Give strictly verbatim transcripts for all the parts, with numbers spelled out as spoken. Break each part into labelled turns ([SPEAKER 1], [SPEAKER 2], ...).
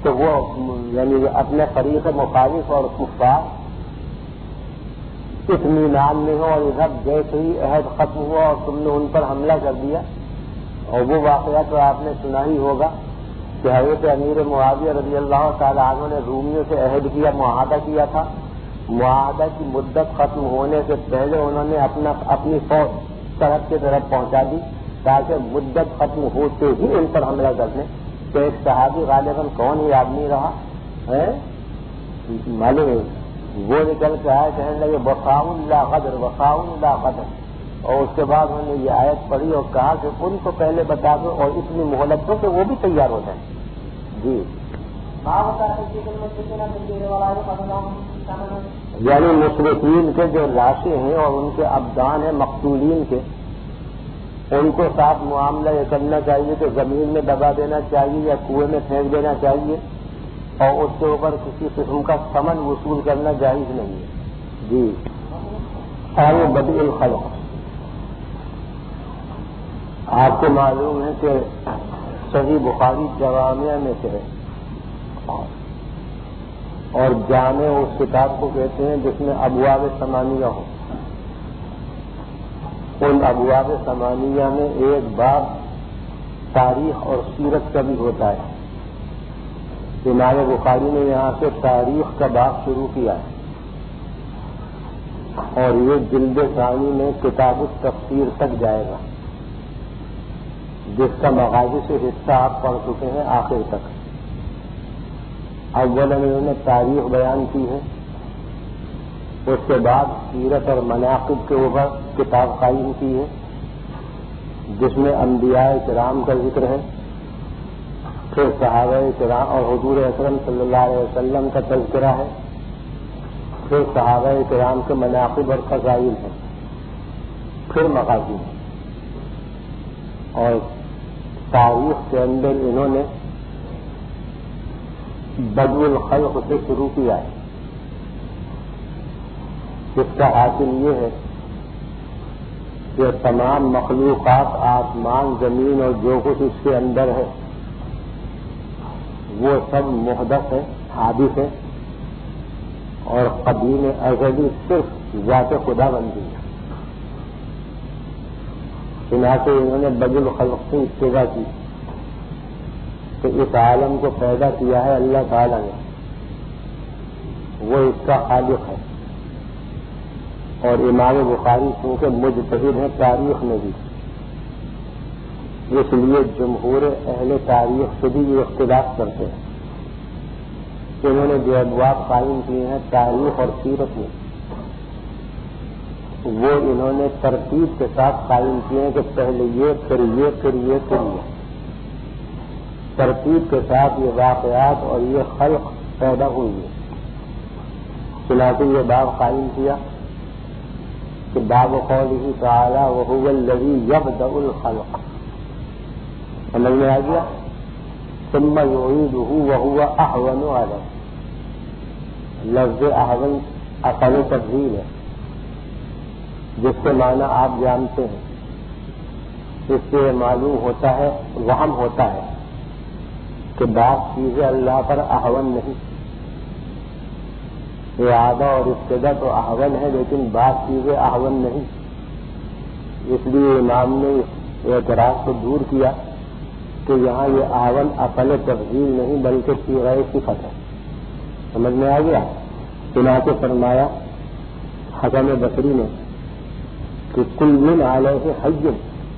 [SPEAKER 1] تو وہ یعنی اپنے فریق مخالف اور کفار اطمینان میں ہو، اور ادھر جیسے ہی عہد ختم ہوا اور تم نے ان پر حملہ کر دیا. اور وہ واقعہ تو آپ نے سنا ہی ہوگا کہ حضرت امیر معاویہ رضی اللہ تعالی عنہ نے رومیوں سے عہد کیا، معاہدہ کیا تھا. معاہدہ کی مدت ختم ہونے سے پہلے انہوں نے اپنا اپنی فوج سرحد کی طرف پہنچا دی تاکہ مدت ختم ہوتے ہی ان پر حملہ کر دیں. تو ایک صحابی غالباً کون ہی آدمی رہا ہے معلوم ہے، وہ نکل کے آئے کہنے لگے وفاء لا غدر، وفاء لا غدر. اور اس کے بعد انہوں نے یہ آیت پڑھی اور کہا کہ ان کو پہلے بتا دو اور اتنی مہلت دو کہ وہ بھی تیار ہو جائیں. جی یعنی مشرکین کے جو لاشیں ہیں اور ان کے ابدان ہیں مقتولین کے، ان کو ساتھ معاملہ یہ کرنا چاہیے کہ زمین میں دبا دینا چاہیے یا کنویں میں پھینک دینا چاہیے، اور اس کے اوپر کسی قسم کا ثمن وصول کرنا جائز نہیں ہے. جی اور بدیع الخلق، آپ کو معلوم ہے کہ صحیح بخاری جوامع میں سے ہے، اور جامع اس کتاب کو کہتے ہیں جس میں ابواب ثمانیہ ہو. ان ابواب ثمانیہ میں ایک باب تاریخ اور سیرت کا بھی ہوتا ہے. امام بخاری نے یہاں سے تاریخ کا باب شروع کیا ہے، اور یہ جلد ثانی میں کتاب التفسیر تک جائے گا، جس کا مغازی سے حصہ آپ پڑھ چکے ہیں آخر تک. اول انہوں نے تاریخ بیان کی ہے، اس کے بعد سیرت اور مناقب کے اوپر کتاب قائم کی ہے جس میں انبیاء کرام کا ذکر ہے، پھر صحابہ کرام اور حضور اکرم صلی اللہ علیہ وسلم کا تذکرہ ہے، پھر صحابہ کرام کے مناقب اور فضائل ہیں، پھر مغازی ہے. اور تاریخ کے اندر انہوں نے بدء الخلق سے شروع کیا ہے. اس کا حاصل یہ ہے کہ تمام مخلوقات، آسمان، زمین اور جو کچھ اس کے اندر ہے وہ سب محدث ہے، حادث ہے، اور قدیم ازلی صرف ذات خدا بندی ہے. چنانچہ انہوں نے بدء الخلق سے ابتدا کی کہ اس عالم کو پیدا کیا ہے اللہ تعالیٰ نے، وہ اس کا خالق ہے. اور امام بخاری چونکہ مجتہد ہیں تاریخ میں بھی، اس لیے جمہور اہل تاریخ سے بھی یہ اختلاف کرتے ہیں. انہوں نے جو ابواب قائم کیے ہیں تاریخ اور سیرت میں، وہ انہوں نے ترتیب کے ساتھ قائم کیے ہیں کہ پہلے یہ پھر یہ پھر یہ پھر یہ، ترتیب کے ساتھ یہ واقعات اور یہ خلق پیدا ہوئی ہے. چنانچہ یہ باب قائم کیا کہ باب قوله تعالی وهو الذی یبدأ الخلق، سمجھ میں آ گیا، ثم یعیدہ وهو اہون علیہ. لفظ اہون اقل تفضیل ہے جس کے معنی آپ جانتے ہیں. اس سے معلوم ہوتا ہے، وہم ہوتا ہے کہ بعض چیزیں اللہ پر اہون نہیں. اعادہ اور ابتدا تو اہون ہے لیکن بعض چیزیں اہون نہیں. اس لیے امام نے اعتراض کو دور کیا کہ یہاں یہ اہون اقل تفضیل نہیں بلکہ صیغہ صفت ہے. سمجھ میں آ گیا. چنانچہ فرمایا حسن بصری نے کہ کل من علیہ حی،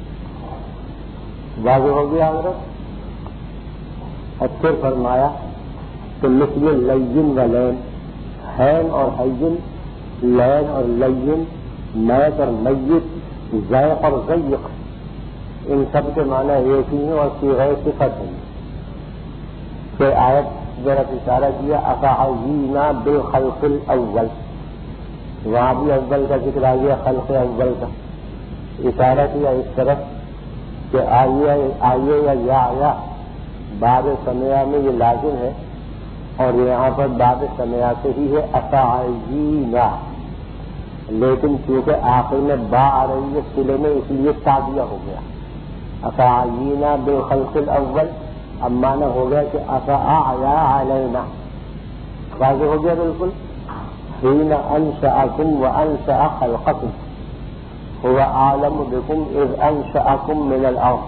[SPEAKER 1] واضح ہو گیا حضرت. اور پھر فرمایا کہ مثل لین و لین، حین اور حین، لین اور لین، میت اور میت، ذائق اور ضیق، ان سب کے معنی ایک ہی ہیں اور صیغہ صفت ہیں. پھر آیت ذرا اشارہ کیا افعینا بالخلق الاول، وہاں بھی اول کا ذکر آ گیا، خلق اول کا اشارہ کیا اس طرف کہ آئیے آئیے یا یا آیا بعد سمیع میں یہ لازم ہے، اور یہاں پر بعد سمیع سے ہی ہے افعینا، لیکن چونکہ آخر میں با آ رہی ہے صلے میں اس لیے تابعہ ہو گیا. افعینا بالخلق الاول اب معنی ہو گیا کہ افأعیا علینا، واضح ہو گیا بالکل. حین انشأکم وانشأ خلقکم هو اعلم بکم اذ انشأکم من الارض.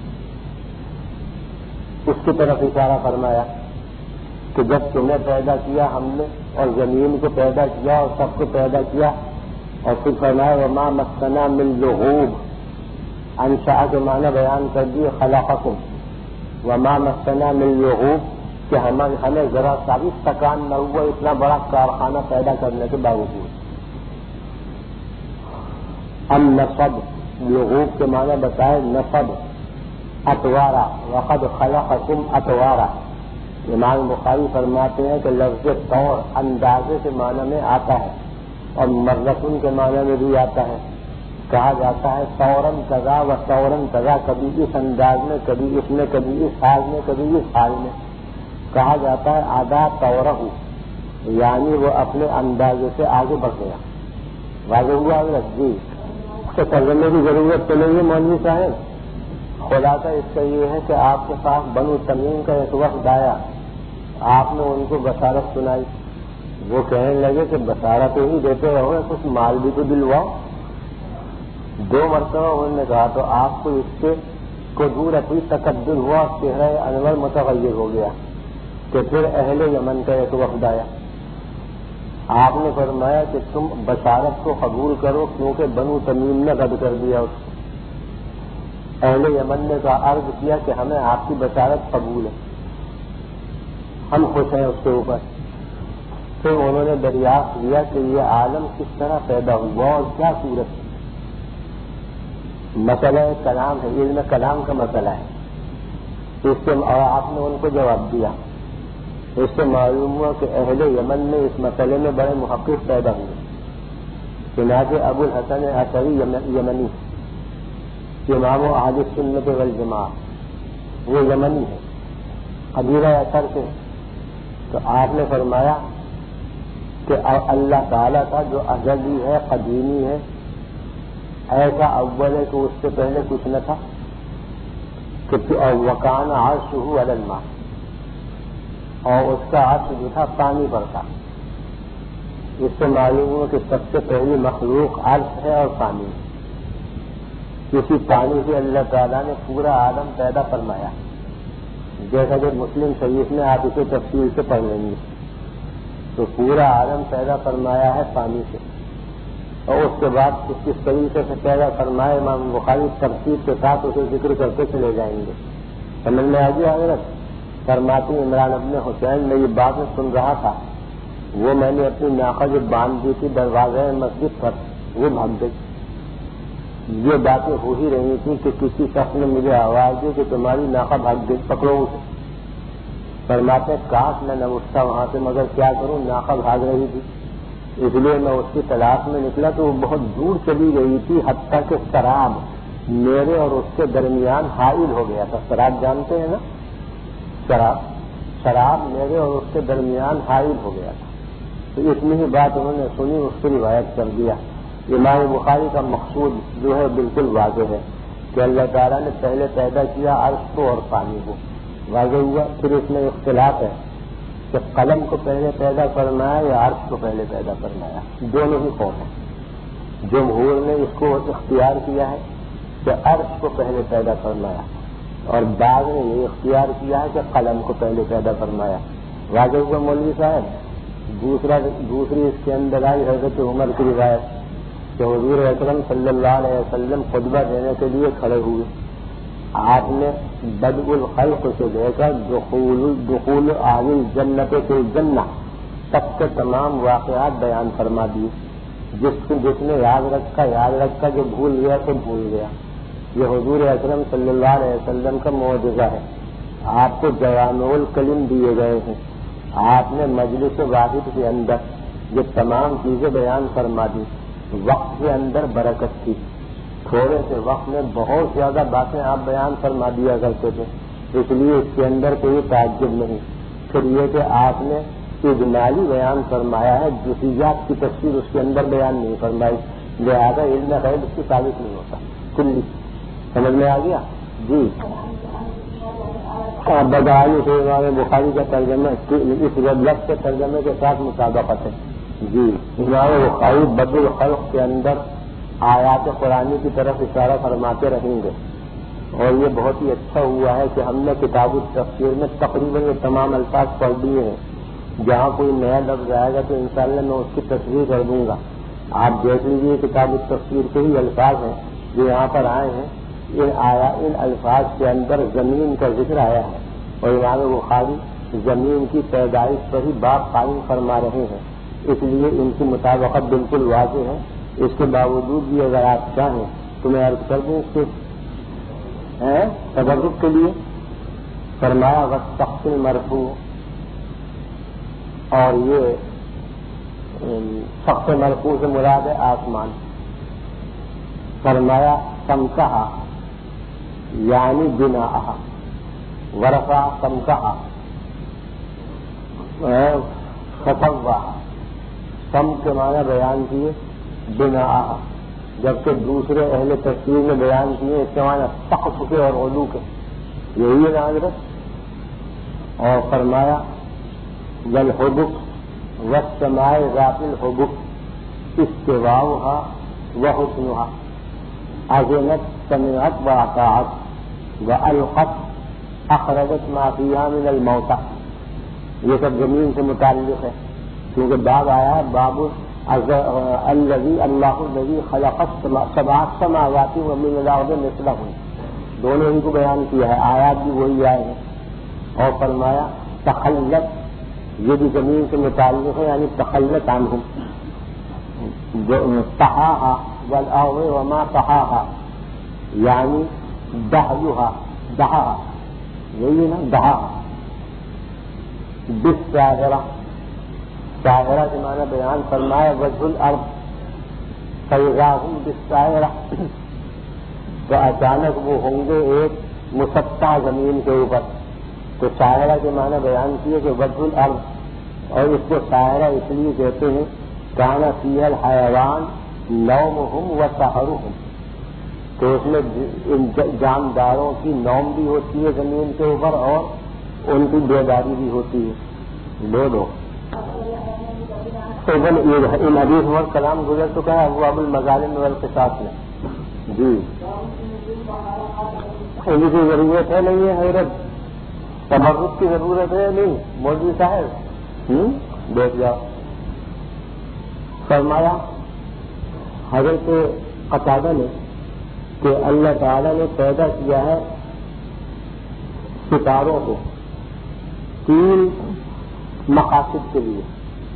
[SPEAKER 1] اس کی طرف اشارہ فرمایا کہ جب تمہیں پیدا کیا ہم نے اور زمین کو پیدا کیا اور سب کو پیدا کیا، اور پھر فرمایا وما مسنا من لغوب. انشاء کے معنی بیان کر دیے خلقکم، وما مسنا من لغوب کہ ہمیں ہمیں ذرا سا بھی تکان نہ ہوا اتنا بڑا کارخانہ پیدا کرنے کے باوجود. ام نصب، لغوب کے معنی بتائے نصب، اطوارا، وقد خلقکم اطوارا. امام بخاری فرماتے ہیں کہ لفظ طور اندازے کے معنی میں آتا ہے اور مرتن کے معنی میں بھی آتا ہے. کہا جاتا ہے طورن کذا و طورن کذا، کبھی اس انداز میں، کبھی اس میں، کبھی اس حال میں، کبھی اس حال میں. کہا جاتا ہے آدھا طورہ، یعنی وہ اپنے اندازے سے آگے بڑھ گیا. واضح ہوا حضرت جی؟ اس کو ترجمے کی ضرورت تو نہیں ہے مولوی صاحب. خلاصہ اس کا یہ ہے کہ آپ کے پاس بنو تمیم کا ایک وقت آیا، آپ نے ان کو بشارت سنائی. وہ کہنے لگے کہ بشارت ہی دیتے رہو، کچھ مال بھی تو دلواؤ. دو مرتبہ انہوں نے کہا تو آپ کو اس سے قدورت ہوئی، تقدر ہوا، چہرہ انور متغیر ہو گیا. کہ پھر اہل یمن کا ایک وفد آیا، آپ نے فرمایا کہ تم بشارت کو قبول کرو کیونکہ بنو تمیم نے رد کر دیا اس کو. اہل یمن نے کہا، عرض کیا کہ ہمیں آپ کی بشارت قبول ہے، ہم خوش ہیں اس کے اوپر. پھر انہوں نے دریافت کیا کہ یہ عالم کس طرح پیدا ہوا اور کیا صورت ہے. مسئلہ کلام ہے، علم کلام کا مسئلہ ہے. اس سے اور آپ نے ان کو جواب دیا. اس سے معلوم ہوا کہ اہل یمن میں اس مسئلے میں بڑے محقق پیدا ہوئے. چنانچہ ابو الحسن اشعری یمنی، امام اہل سنت والجماعہ، وہ یمنی ہے، قبیلہ اثر سے. تو آپ نے فرمایا کہ اللہ تعالیٰ کا جو ازلی ہے، قدیمی ہے، ایسا اول ہے کہ اس سے پہلے کچھ نہ تھا. کہ وکان عرشہ علی الماء، اور اس کا عرش جو تھا پانی پر تھا. اس سے معلوم ہوا کہ سب سے پہلی مخلوق عرش ہے اور پانی. کسی پانی سے اللہ تعالیٰ نے پورا عالم پیدا فرمایا، جیسا کہ مسلم شریف میں آپ اسے تفصیل سے پڑھ لیں گے. تو پورا عالم پیدا فرمایا ہے پانی سے، اور اس کے بعد اس کس طریقے سے پیدا فرمائے امام بخاری ترتیب کے ساتھ اسے ذکر کرتے چلے جائیں گے. سمجھ میں آ گیا حضرت؟ فرماتے عمران ابن حسین میں یہ بات سن رہا تھا، وہ میں نے اپنی ناقہ جو باندھ دی تھی دروازے مسجد پر، وہ بھاگ گئی. یہ باتیں ہو ہی رہی تھیں کہ کسی شخص نے مجھے آواز دی کہ تمہاری ناقہ بھاگ گئی، پکڑو اسے. فرماتے کاش میں نہ اٹھتا وہاں سے، مگر کیا کروں، ناقہ بھاگ رہی تھی. اس لیے میں اس کی تلاش میں نکلا تو وہ بہت دور چلی گئی تھی، حتیٰ کہ شراب میرے اور اس کے درمیان حائل ہو گیا تھا. شراب جانتے ہیں نا؟ شراب شراب میرے اور اس کے درمیان حائل ہو گیا تھا. تو اتنی ہی بات انہوں نے سنی، اس کی روایت کر دیا. امام بخاری کا مقصود جو ہے بالکل واضح ہے کہ اللہ تعالیٰ نے پہلے پیدا کیا عرش کو اور پانی کو. واضح ہوا. پھر اس میں اختلاف ہے کہ قلم کو پہلے پیدا فرمایا یا عرش کو پہلے پیدا فرمایا. دونوں ہی قول ہیں. جمہور نے اس کو اختیار کیا ہے کہ عرش کو پہلے پیدا فرمایا، اور بعض نے یہ اختیار کیا ہے کہ قلم کو پہلے پیدا فرمایا. واضح ہوا مولوی صاحب. دوسرا دوسری اس کے اندر آئی حضرت عمر کی روایت کہ حضور اکرم صلی اللہ علیہ وسلم خطبہ دینے کے لیے کھڑے ہوئے. آپ نے بدء الخلق سے لے کر دخول دخول اہل الجنت فی الجنہ تک کے تمام واقعات بیان فرما دیے. جس جس نے یاد رکھا یاد رکھا، جو بھول گیا تو بھول گیا. یہ حضور اکرم صلی اللہ علیہ وسلم کا معجزہ ہے. آپ کو جوامع الکلم دیے گئے ہیں. آپ نے مجلس واحد کے اندر یہ تمام چیزیں بیان فرما دی. وقت کے اندر برکت تھی، تھوڑے سے وقت میں بہت زیادہ باتیں آپ بیان فرما دیا کرتے تھے، اس لیے اس کے اندر کوئی تعجب نہیں. پھر یہ کہ آپ نے اجمالی بیان فرمایا ہے، جزئیات کی تفصیل اس کے اندر بیان نہیں فرمائی، لہذا علم غیب اس کی ثابت نہیں ہوتا. کلی سمجھ میں آ گیا جی؟ بدائی سے امام بخاری کا ترجمہ اس لفظ کے ترجمے کے ساتھ مطابقت ہے. جی امام بخاری بدء الخلق کے اندر آیات قرآنی کی طرف اشارہ فرماتے رہیں گے، اور یہ بہت ہی اچھا ہوا ہے کہ ہم نے کتاب التفسیر میں تقریباً یہ تمام الفاظ پڑھ دیے ہیں. جہاں کوئی نیا لفظ آئے گا تو انشاءاللہ میں اس کی تصریح کر دوں گا. آپ دیکھ لیجیے کتاب التفسیر کے ہی الفاظ ہیں جو یہاں پر آئے ہیں. ان آیا ان الفاظ کے اندر زمین کا ذکر آیا ہے، اور امام بخاری زمین کی پیدائش پر ہی باب قائم فرما رہے ہیں، اس لیے ان کی مطابقت بالکل واضح ہے. اس کے باوجود بھی اگر آپ چاہیں تو میں عرض کر دوں اس کے تبرک کے لیے فرمایا والسقف المرفوع، اور یہ سقف مرفوع سے مراد ہے آسمان. فرمایا سمکہا یعنی بناء، ورفع سمکہا خطوہ، سم کے معنی بیان کیے بناء، جبکہ دوسرے اہل تفسیر نے بیان کیے اس کے معنی سقف کے اور علو کے. یہی ہے نا حضرت. اور فرمایا والحبک والسماء ذات الحبک استواؤها وحسنها اذنت سمعت واطاعت والقت اخرجت ما فيها من الموتى. یہ سب زمین سے متعلق ہے، کیونکہ باب آیا ہے باب الذی اللہ الذی خلق سبع سماوات ومن الارض مثلہن، دونوں ہی کو بیان کیا ہے، آیات بھی وہی آئے ہیں. اور فرمایا تخلت، یہ بھی زمین سے متعلق ہے، یعنی تخلت عنہم. طحاہا والارض وما طحاہا یعنی دہیہا، دہا، یہی ہے نا دہا. بالساہرہ، ساہرہ کے معنی بیان فرمایا وجہ الارض فاذا ہم بالساہرہ، تو اچانک وہ ہوں گے ایک مسطح زمین کے اوپر. تو ساہرہ کے معنی بیان کیے کہ وجہ الارض، اور اس کو ساہرہ اس لیے کہتے ہیں کان فیہا الحیوان نومہم و سحرہم، تو اس میں جانداروں کی نوم بھی ہوتی ہے زمین کے اوپر اور ان کی بیداری بھی ہوتی ہے. دو دو ان حدیث اور کلام گزر چکا ہے ابواب المظالم والقصاص میں. جی ان کی ضرورت ہے نہیں ہے حضرت؟ تبرک کی ضرورت ہے نہیں مولوی صاحب؟ دیکھ جاؤ. فرمایا حضرت قتادہ نے کہ اللہ تعالیٰ نے پیدا کیا ہے ستاروں کو تین مقاصد کے لیے.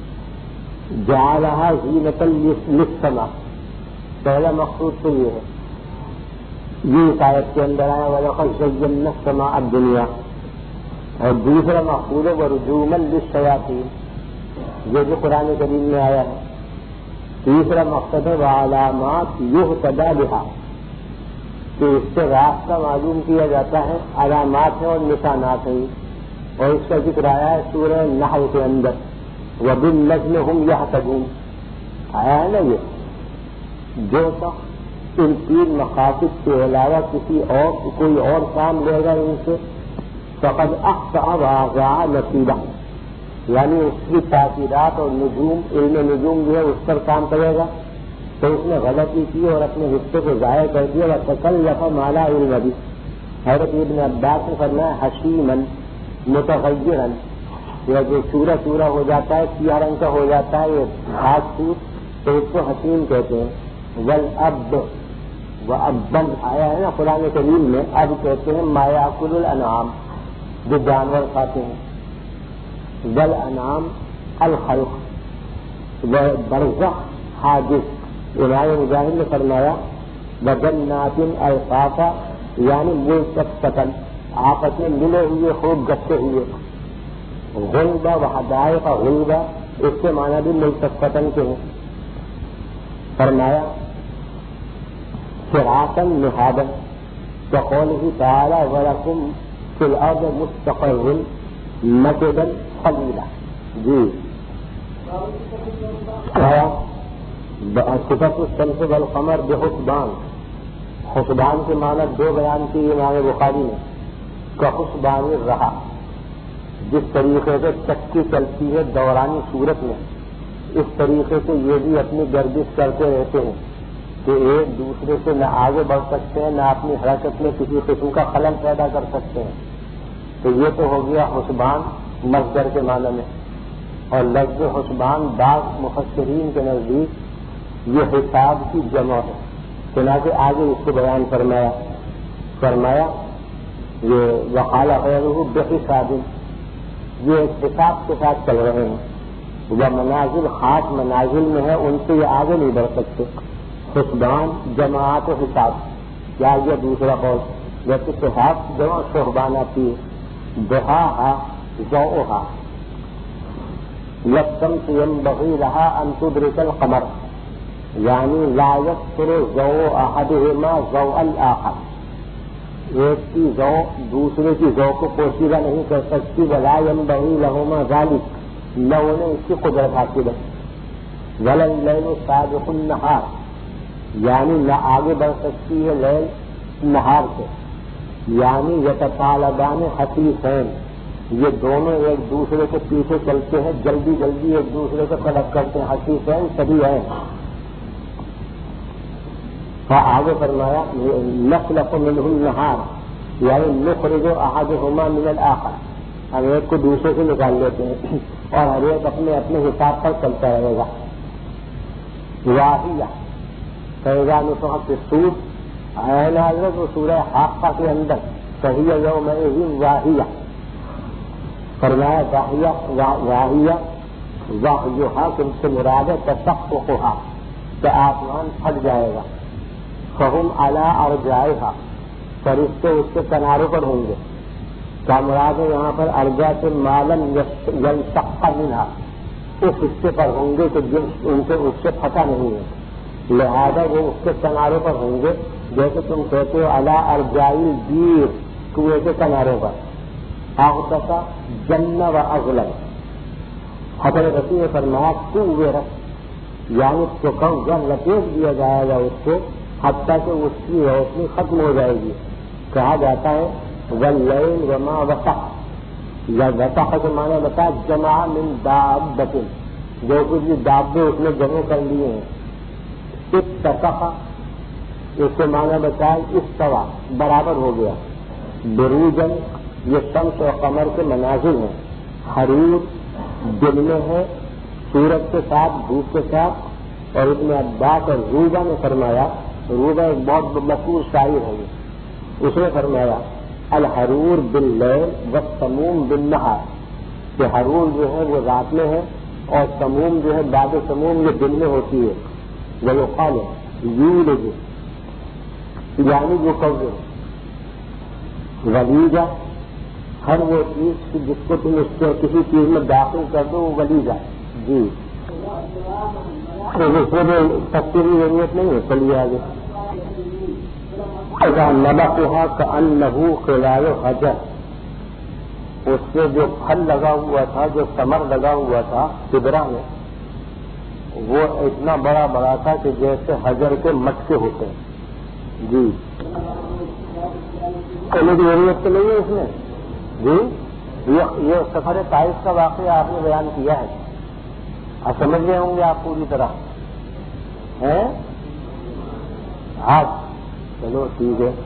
[SPEAKER 1] جعلها زینۃ للسماء، پہلا مقصود تو یہ ہے، یہ آیت کے اندر آیا وَلَقَدْ زَيَّنَّا السَّمَاءَ الدُّنْيَا. اور دوسرا مقصود ہے وَرُجُومًا لِلشَّيَاطِينِ، یہ جو قرآن کریم میں آیا ہے. تیسرا مقصد ہے وَعَلَامَاتٍ يُهْتَدَىٰ بِهَا، کہ اس سے راستہ معلوم کیا جاتا ہے، علامات ہیں اور نشانات ہیں. اور اس کا ذکر آیا ہے سورہ نحل کے اندر وَبِالنَّجْمِ هُمْ يَهْتَدُونَ، آیا ہے نا. یہ جو شخص ان تین مقاصد کے علاوہ کسی اور کوئی اور کام لے گا ان سے فقد اخطأ وَأَضَاعَ نَصِيبَهُ، یعنی اس کی تاثیرات اور نجوم، علم نجوم جو ہے اس پر کام کرے گا تو اس نے غلطی کی اور اپنے حصے کو ضائع کر دیا. وَتَكَلَّفَ مَا لَا عِلْمَ بِهِ، حضرت ابن عباس نے فرمایا حشیمن متغیرن، یا جو چورا چورا ہو جاتا ہے، سیاہ رنگ کا ہو جاتا ہے، یہ گھاس پھوس، تو اس کو حشیم کہتے ہیں. والاب، وابن آیا ہے نا قرآن کریم میں، اب کہتے ہیں ما یاکل الانعام، جو جانور کھاتے ہیں. والانعام الخلق، وبرزخ حاجز. امام مجاہد نے فرمایا وجنات الفافا، یعنی ملتفتن، آپس میں ملے ہوئے خوب گٹے ہوئے. غلبہ و حدائق غلبہ، اس کے معنی بھی ملتفتن کے ہیں. فرمایا صراطاً مہادا، وقوله تعالی ولکم فی الارض مستقر متعا قلیلا. جی صفت الشمس والقمر بحسبان، حسبان کے معنی دو بیان کی امام بخاری نے. کحسبان رہا، جس طریقے سے چکی چلتی ہے دورانی صورت میں، اس طریقے سے یہ بھی اپنی گردش کرتے رہتے ہیں کہ ایک دوسرے سے نہ آگے بڑھ سکتے ہیں، نہ اپنی حرکت میں کسی قسم کا خلل پیدا کر سکتے ہیں۔ تو یہ تو ہو گیا حسبان مصدر کے معنی میں، اور لفظ حسبان بعض مفسرین کے نزدیک یہ حساب کی جمع ہے، چنانچہ آگے اس کو بیان فرمایا فرمایا یہ وقال غیرہ بحساب، یہ ایک حساب کے ساتھ چل رہے ہیں، وہ منازل خاص منازل میں ہے، ان سے یہ آگے نہیں بڑھ سکتے۔ حسبان جماعت و حساب، کیا یہ دوسرا قول جیسے صحاب جمع صحبان آتی ہے، ضحاہا ضوءہا، للشمس ينبغي لها ان تدرك القمر، یعنی لا يقصر ضوء احدهما ضوء الاخر، ایک کی ضوء دوسرے کی ضوء کو پوشیدہ نہیں کر سکتی، ولا ينبغي لهما ذلك، نہ انہیں اس کی قدرت حاصل ہے، ولا الليل سابق النهار، یعنی نہ آگے بڑھ سکتی ہے لیل نہار سے، یعنی یتطالبان حثیثین، یہ دونوں ایک دوسرے کے پیچھے چلتے ہیں، جلدی جلدی ایک دوسرے کو طلب کرتے ہیں، حثیثین سبھی ہیں۔ آگے فرمایا نخلق منہ النہار، یعنی نخرج احدہما من الاخر، ہم ایک کو دوسرے سے نکال لیتے ہیں اور ہر ایک اپنے اپنے حساب پر چلتا رہے گا۔ واہیہ فیضا نفخ فی الصور، اے حضرت وہ سورہ حاقہ کے اندر فہی یومئذ واہیہ فرمایا، واہیہ واہیہ واہیہا کن سے مراد ہے تشققھا، کہ آسمان پھٹ جائے گا، فہم علی ارجائھا، فرشتے اس کے کناروں پر ہوں گے، کیا مراد ہے یہاں پر ارجا سے معلوم ينشق منہا، اس حصے پر ہوں گے کہ جن ان سے اس سے پھٹا نہیں ہے، لہذا وہ اس کے کناروں پر ہوں گے، جیسے تم کہتے ہو علی ارجائل بیر، کنویں کے کناروں پر، اغطسا جن و اغلب، حضرت رسول نے فرمایا کنویں رکھ، یعنی چکم جب لپیٹ دیا جائے گا اس کو حتیٰ کہ اس کی روشنی ختم ہو جائے گی۔ کہا جاتا ہے واللیل وما وسق، یا وسق کے معنی بتا جمع من دابۃ، جو کچھ بھی دابے اس نے جمع کر لیے ہیں، اتسق اس کے معنی بتائے استوا، برابر ہو گیا، بروجن یہ شمس و قمر کے مناظر ہیں، حرور دن میں ہے سورج کے ساتھ دھوپ کے ساتھ، اور ابن عباس اور روبا نے فرمایا، روبا ایک بہت مشہور شاعر ہے، اس نے فرمایا الحرور باللیل والسموم بالنہار، کہ حرور جو ہے وہ رات میں ہے اور سموم جو ہے بعد سموم یہ دن میں ہوتی ہے، ویقال یولج یعنی جو قوض ولیجہ، ہر وہ چیز جس کو تم اس کو کسی چیز میں داخل کر دو وہ ولیجہ، جی اس میں تفصیلی ضرورت نہیں ہے، چلیے آگے۔ نبقھا کأنہ خلال حجر، اس سے جو پھل لگا ہوا تھا، جو ثمر لگا ہوا تھا کبرا میں، وہ اتنا بڑا بڑا تھا کہ جیسے حجر کے مٹکے ہوتے ہیں، جی کہنے کی ضرورت تو نہیں ہے اس میں، جی یہ سفر طائف کا واقعہ آپ نے بیان کیا ہے، آپ سمجھ گئے ہوں گے آپ پوری طرح ہیں، آج چلو ٹھیک ہے۔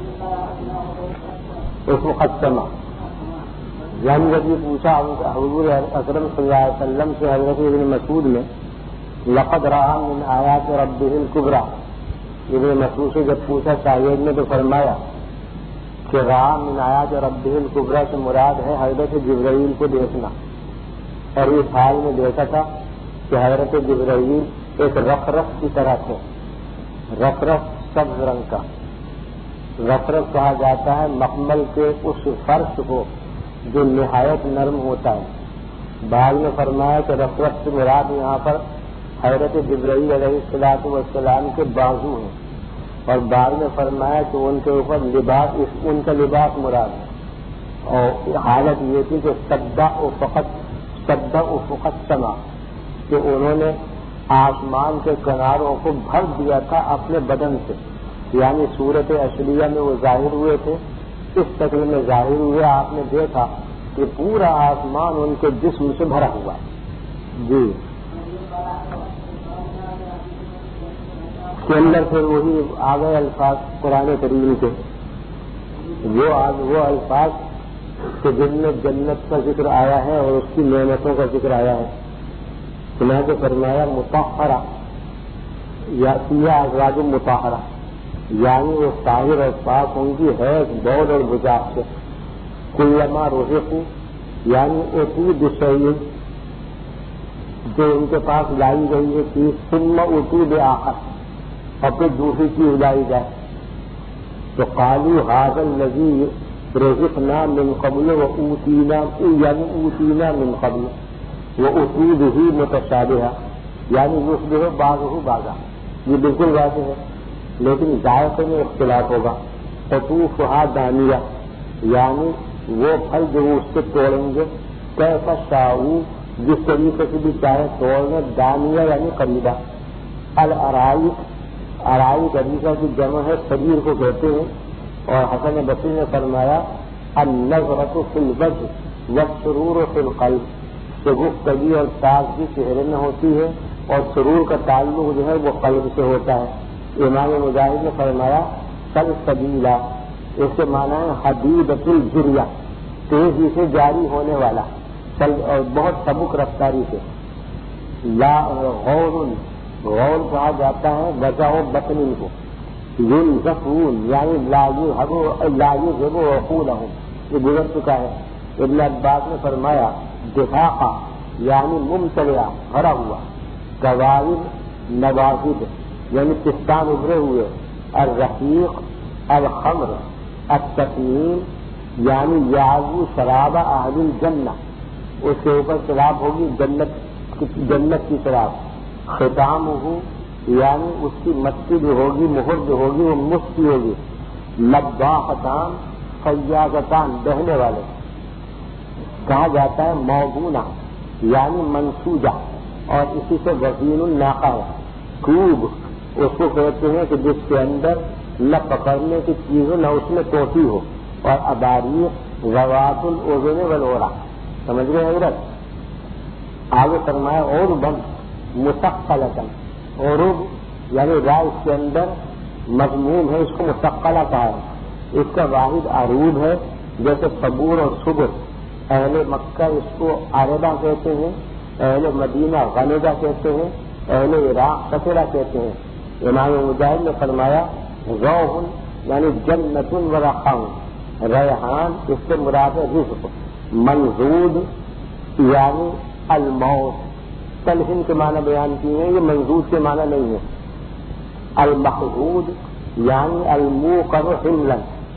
[SPEAKER 1] اس مقدمہ یعنی جب یہ پوچھا حضور اکرم صلی اللہ علیہ وسلم سے حضرت ابن مسعود نے لقد رأى من آیات ربه الکبریٰ، ابن مسعود سے جب پوچھا شاید نے تو فرمایا کہ رأى من آیات ربه الکبریٰ سے مراد ہے حضرت جبرائیل کو دیکھنا، اور اس حال میں دیکھا تھا کہ حضرت جبرائیل ایک رف رف کی طرح تھے، رف رف سبز رنگ کا، رف رف کہا جاتا ہے مخمل کے اس فرش کو جو نہایت نرم ہوتا ہے۔ بعد میں فرمایا کہ رف رف سے مراد یہاں پر حضرت جبرائیل علیہ الصلوۃ والسلام کے بازو ہیں، اور بعد میں فرمایا کہ ان کے اوپر لباس ان کا لباس مراد ہے، اور حالت یہ تھی کہ سدا افقت سدا افقت سما، کہ انہوں نے آسمان کے کناروں کو بھر دیا تھا اپنے بدن سے، یعنی صورت اصلیہ میں وہ ظاہر ہوئے تھے، اس شکل میں ظاہر ہوئے. آپ نے دیکھا کہ پورا آسمان ان کے جسم سے بھرا ہوا ہے. جی کے اندر پھر وہی آ گئے الفاظ قرآن کریم کے، وہ وہ الفاظ کہ جن میں جنت کا ذکر آیا ہے اور اس کی نعمتوں کا ذکر آیا ہے. چنانچہ فرمایا مطہرہ یا سیاہ ازواج مطہرہ، یعنی وہ طاہر اور پاک ہوں گی ہے دور اور بجاق سے. کلما رزقوا یعنی اتو بشیء جو ان کے پاس لائی گئی ہے چیز، ثم اتو بآخر اور پھر دوسری چیز لائی جائے تو قالوا ھذا الذی رزقنا من قبل واوتینا یعنی اوتینا من قبل واتوا به متشابہا یعنی یشبہ بعضہ بعضا. یہ بالکل واضح ہے لیکن ذائقے میں اختلاف ہوگا. قطوفھا دانیہ یعنی وہ پھل جو اس سے توڑیں گے کیف شاءوا جس طریقے سے بھی چاہے توڑنے، دانیہ یعنی قریبہ. الارائک ارائک عریقہ کی جمع ہے، صغیر کو کہتے ہیں. اور حسن بصری نے فرمایا النظرۃ فی الوجہ والسرور فی القلب، کہ گفتگی اور تازگی چہرے میں ہوتی ہے اور سرور کا تعلق جو ہے وہ قلب سے ہوتا ہے. امام مجاہد نے فرمایا سلسبیلا، اس کے معنی ہے حدیدۃ الجریہ، تیزی سے جاری ہونے والا اور بہت سبک رفتاری سے. لا غور غور کہا جاتا ہے وجہ بطن کو. ينزفون یعنی لا يذهب عقولهم، یہ گزر چکا ہے. ابن عباس نے فرمایا دفاقہ یعنی ممتلئ بھرا ہوا. قوائد نواجد یعنی پستان ابھرے ہوئے. الرحیق الخمر التسنیم یعنی یعزو شراب اہل الجنہ، اس کے اوپر شراب ہوگی جنت جنت کی شراب. ختامہ یعنی اس کی مٹی جو ہوگی مہر جو ہوگی وہ مفت ہوگی. لباختان فیاضتان بہنے والے کہا جاتا ہے. موبونہ یعنی منسوجہ اور اسی سے وزین الناقہ ہے. کوب اس کو کہتے ہیں کہ جس کے اندر نہ پکڑنے کی چیز ہو نہ اس میں ٹوٹی ہو. اور اباریق ذوات الاذن والعرا، سمجھ رہے ہیں حضرت. آگے فرمایا اور بند مستقلتاً، عروب یعنی رائے اس کے اندر مضمون ہے، اس کو مستقلہ کہا ہے. اس کا واحد عروب ہے جیسے صبور اور صبر. اہل مکہ اس کو عاربہ کہتے ہیں، اہل مدینہ غنیدہ کہتے ہیں، اہل عراق قصرہ کہتے ہیں. امام مجاہد نے فرمایا روح یعنی جنت و رخاء، ریحان اس سے مراد رزق. منزود یعنی الموت، تلحن کے معنی بیان کیے ہیں، یہ منزود کے معنی نہیں ہے. المخضود یعنی الموقر حملا،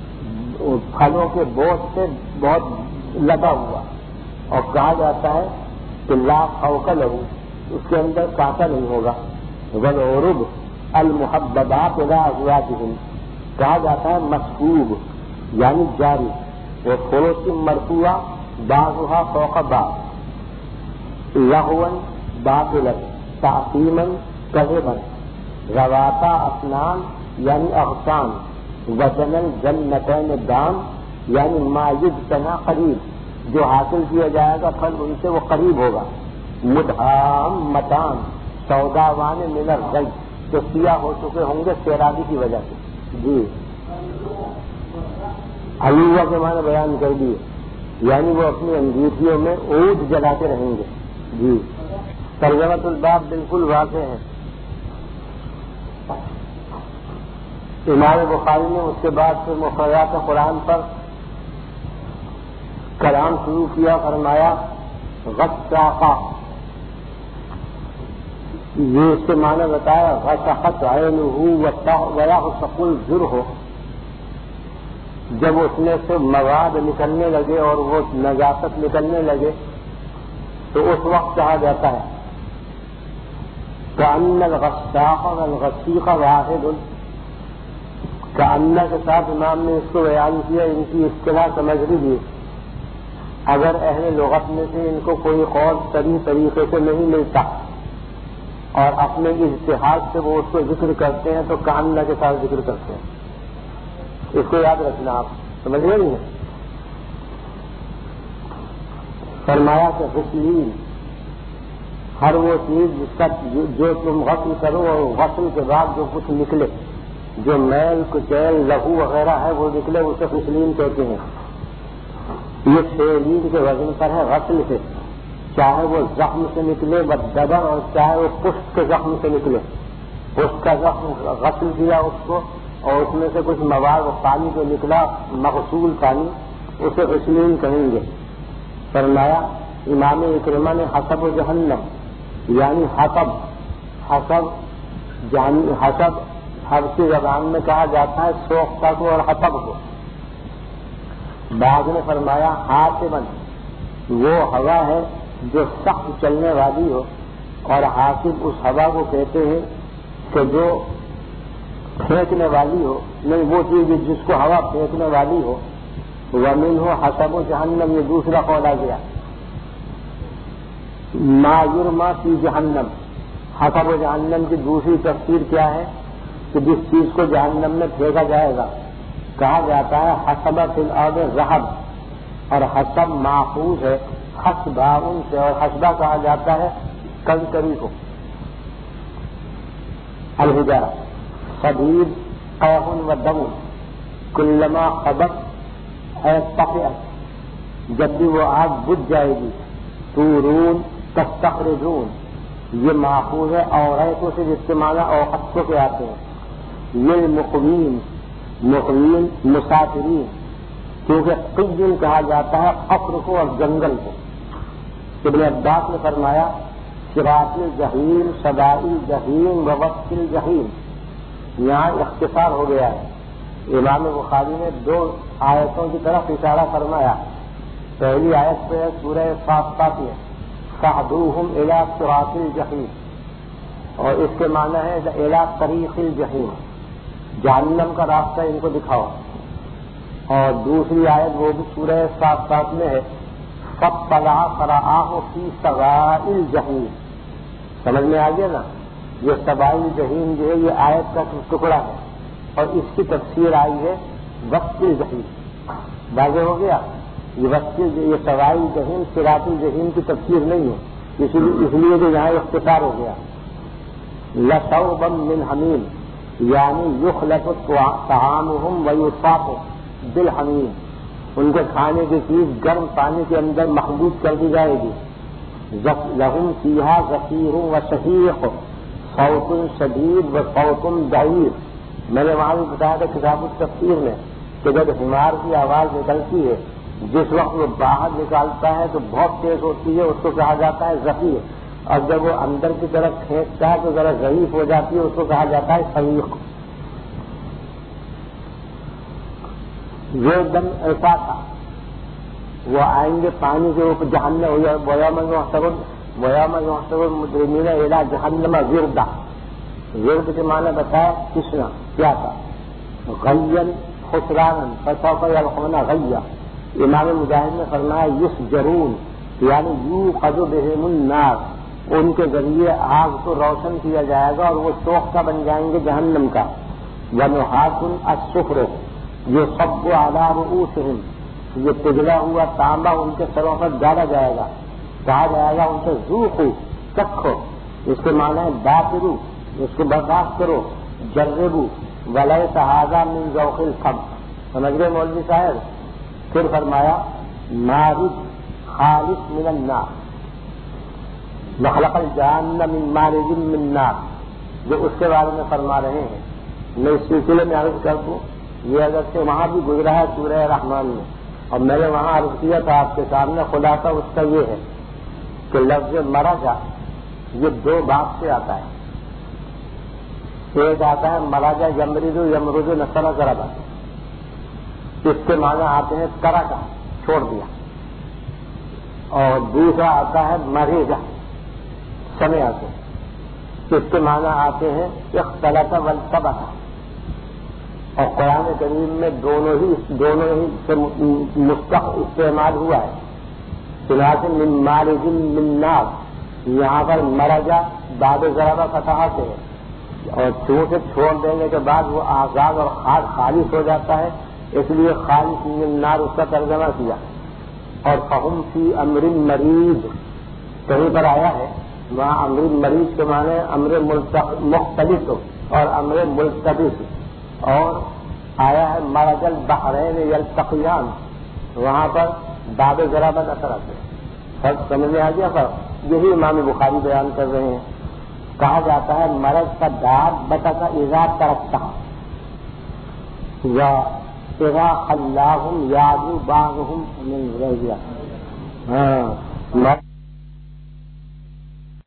[SPEAKER 1] پھلوں کے بوجھ سے بہت لگا ہوا. اور کہا جاتا ہے کہ لا خوف لہو، اس کے اندر کانٹا نہیں ہوگا. والعرب المحببات الی ازواجہم، کہا جاتا ہے مسکوب یعنی جاری. وہ فرش مرفوعہ بعضھا فوق بعض. لغوا باطلا تعصیما کذبا. رواتا اسنان یعنی اغصان. وزن الجنتین دام یعنی ما یجتنی قریب، جو حاصل کیا جائے گا پھل ان سے وہ قریب ہوگا. مدہامتان سوداوان من الغی، جو سیاہ ہو چکے ہوں گے سیرابی کی وجہ سے. جی علوہ کے معنی بیان کر دیے، یعنی وہ اپنی انگیٹھیوں میں عود جلاتے رہیں گے. جی ترجمۃ الباب بالکل واضح ہے. امام بخاری نے اس کے بعد پھر مفردات قرآن پر کلام شروع کیا. فرمایا غساقہ، یہ اس کے معنی بتایا غسقت عینہ ویحسق الجرح، جب اس میں سے مواد نکلنے لگے اور وہ نجاست نکلنے لگے تو اس وقت کہا جاتا ہے کأن الغساق والغسیق واحد. کأن کے ساتھ امام نے اس کو بیان کیا، ان کی اصطلاح سمجھ لیجیے. اگر اہل لغت میں سے ان کو کوئی قول صحیح طریقے سے نہیں ملتا اور اپنے اجتہاد سے وہ اس کو ذکر کرتے ہیں تو کأن کے ساتھ ذکر کرتے ہیں. اس کو یاد رکھنا آپ. سمجھ گئے نہیں؟ فرمایا کہ غسلین ہر وہ چیز جس کا جو تم غسل کرو اور غسل کے بعد جو کچھ نکلے، جو میل کچیل لہو وغیرہ ہے وہ نکلے، اسے غسلین کہتے ہیں. یہ فعلین کے وزن پر ہے غسل سے، چاہے وہ زخم سے نکلے بدبن اور چاہے وہ پشت کے زخم سے نکلے. پشت کا زخم غسل کیا اس کو اور اس میں سے کچھ مواد و پانی جو نکلا مغسول پانی، اسے غسلین کہیں گے. فرمایا امام اکرمہ نے حسب و جہنم یعنی حسب حسب حسب حبشی زبان میں کہا جاتا ہے سوختہ کو اور حسب کو. بعد نے فرمایا حاسبن وہ ہوا ہے جو سخت چلنے والی ہو، اور حاسب اس ہوا کو کہتے ہیں کہ جو پھینکنے والی ہو، نہیں وہ چیز جس کو ہوا پھینکنے والی ہو. ومن ہو حسب و جہنم، یہ دوسرا قول آ گیا. ما یرما فی جہنم، حسب و جہنم کی دوسری تفسیر کیا ہے کہ جس چیز کو جہنم میں پھینکا جائے گا. کہا جاتا ہے حسب فی الارض ذہب، اور حسب ماخوذ ہے حسبہ ان سے، اور حسبہ کہا جاتا ہے کنکری کو. الحجارہ صدید قیح و دم کلما خبت اے طفئت، جب بھی وہ آگ بجھ جائے گی. تورون تستخرجون، یہ ماخوذ ہے اوریتوں سے جس کے معنی اوقتوں کے آتے ہیں. یہ مقوین مقوین مسافرین، کیونکہ قیل کہا جاتا ہے قفر کو اور جنگل کو. ابن عباس نے فرمایا صراط الجحیم صدائی الجحیم ووصف الجحیم. یہاں اختصار ہو گیا ہے. امام بخاری نے دو آیتوں کی طرف اشارہ فرمایا. پہلی آیت پہ ہے سورہ صافات میں فاہدوہم الی صراط الجحیم، اور اس کے معنی ہے الی طریق الجحیم، جہنم کا راستہ ان کو دکھاؤ. اور دوسری آیت وہ بھی سورہ صافات میں ہے فاطلع فرآہ فی سواء الجحیم. سمجھ میں آ گیا نا؟ یہ سواء الجحیم جو ہے یہ آیت کا ٹکڑا ہے، اور اس کی تفسیر آئی ہے وصف الجحیم. واضح ہو گیا؟ یہ وصف یہ سواء الجحیم صراط الجحیم کی تفسیر نہیں ہے، اس لیے کہ یہاں اختصار ہو گیا. لشوبا من حمیم یعنی یخلط طعامہم ویصاف بالحمیم، ان کے کھانے کی چیز گرم پانی کے اندر مخلوط کر دی جائے گی. لہم فیہا زفیر و شہیق صوت شدید و صوت ضعیف. میں نے وہاں بھی بتایا تھا کتاب التفسیر میں کہ جب حمار کی آواز نکلتی ہے جس وقت وہ باہر نکالتا ہے تو بہت تیز ہوتی ہے، اس کو کہا جاتا ہے زفیر، اور جب وہ اندر کی طرف کھینچتا ہے تو ذرا ضعیف ہو جاتی ہے، اس کو کہا جاتا ہے شہیق. یہ دم ایسا تھا وہ آئیں گے پانی کے اوپر جہنم ہو جائے. ویوم یحشر ویوم یحشر المجرمین الی جہنم وردا. ورد کے معنی بتایا کشنا کیا تھا؟ غین خسرانا فسوف یلقون غیا. امام مجاہد نے فرمایا یسجرون یعنی یوقظ بہم النار، ان کے ذریعے آگ کو روشن کیا جائے گا اور وہ سوختہ بن جائیں گے جہنم کا. ونحاس الصفر یصب علی رؤوسہم، یہ پگھلا ہوا تانبا ان کے سروں پر ڈالا جائے گا. کہا جائے گا ان سے ذوقوا چکھو، اس کے معنی ہے باطرو، اس کو برداشت کرو. جربوا ولیس ھذا من ذوق الخمر. سمجھ گئے مولوی صاحب؟ پھر فرمایا مارج خالص من النار وخلق الجان من مارج من نار، جو اس کے بارے میں فرما رہے ہیں. میں اس سلسلے میں عرض کر دوں، یہ اگر سے وہاں بھی گزرا ہے سورہ رحمان میں، اور میں نے وہاں عرض کیا تھا آپ کے سامنے. خلاصہ اس کا یہ ہے کہ لفظ مراجا یہ دو باب سے آتا ہے. ایک آتا ہے مراجا یمرجو یمرجو نسرا ضربا، اس کے معنی آتے ہیں کرا کا چھوڑ دیا. اور دوسرا آتا ہے مریجا سمے آتے ہیں، اس کے معنی آتے ہیں اختلط والتبت. اور قرآن کریم میں دونوں ہی دونوں ہی سے مستق استعمال ہوا ہے. چنانچہ من مارج من نار، یہاں پر مرجا باب ضربہ فتح سے ہے، اور چونکہ چھوڑ دینے کے بعد وہ آزاد اور خاص خالص ہو جاتا ہے، اس لیے خالص من النار اس کا ترجمہ کیا. اور فہم فی امر مریض کہیں پر آیا ہے، وہاں امر مریض کے معنی امر مختلف اور امر ملتبس. اور آیا ہے مرج البحرین یلتقیان، وہاں پر باب ضرابت اثر آتے ہیں. فرق سمجھ میں آ گیا. فرق یہی امام بخاری بیان کر رہے ہیں. کہا جاتا ہے مرض کا داد بتا کا اذا ترکتا یا اذا خلاہم یادو باغہم نہیں رہ گیا. ہاں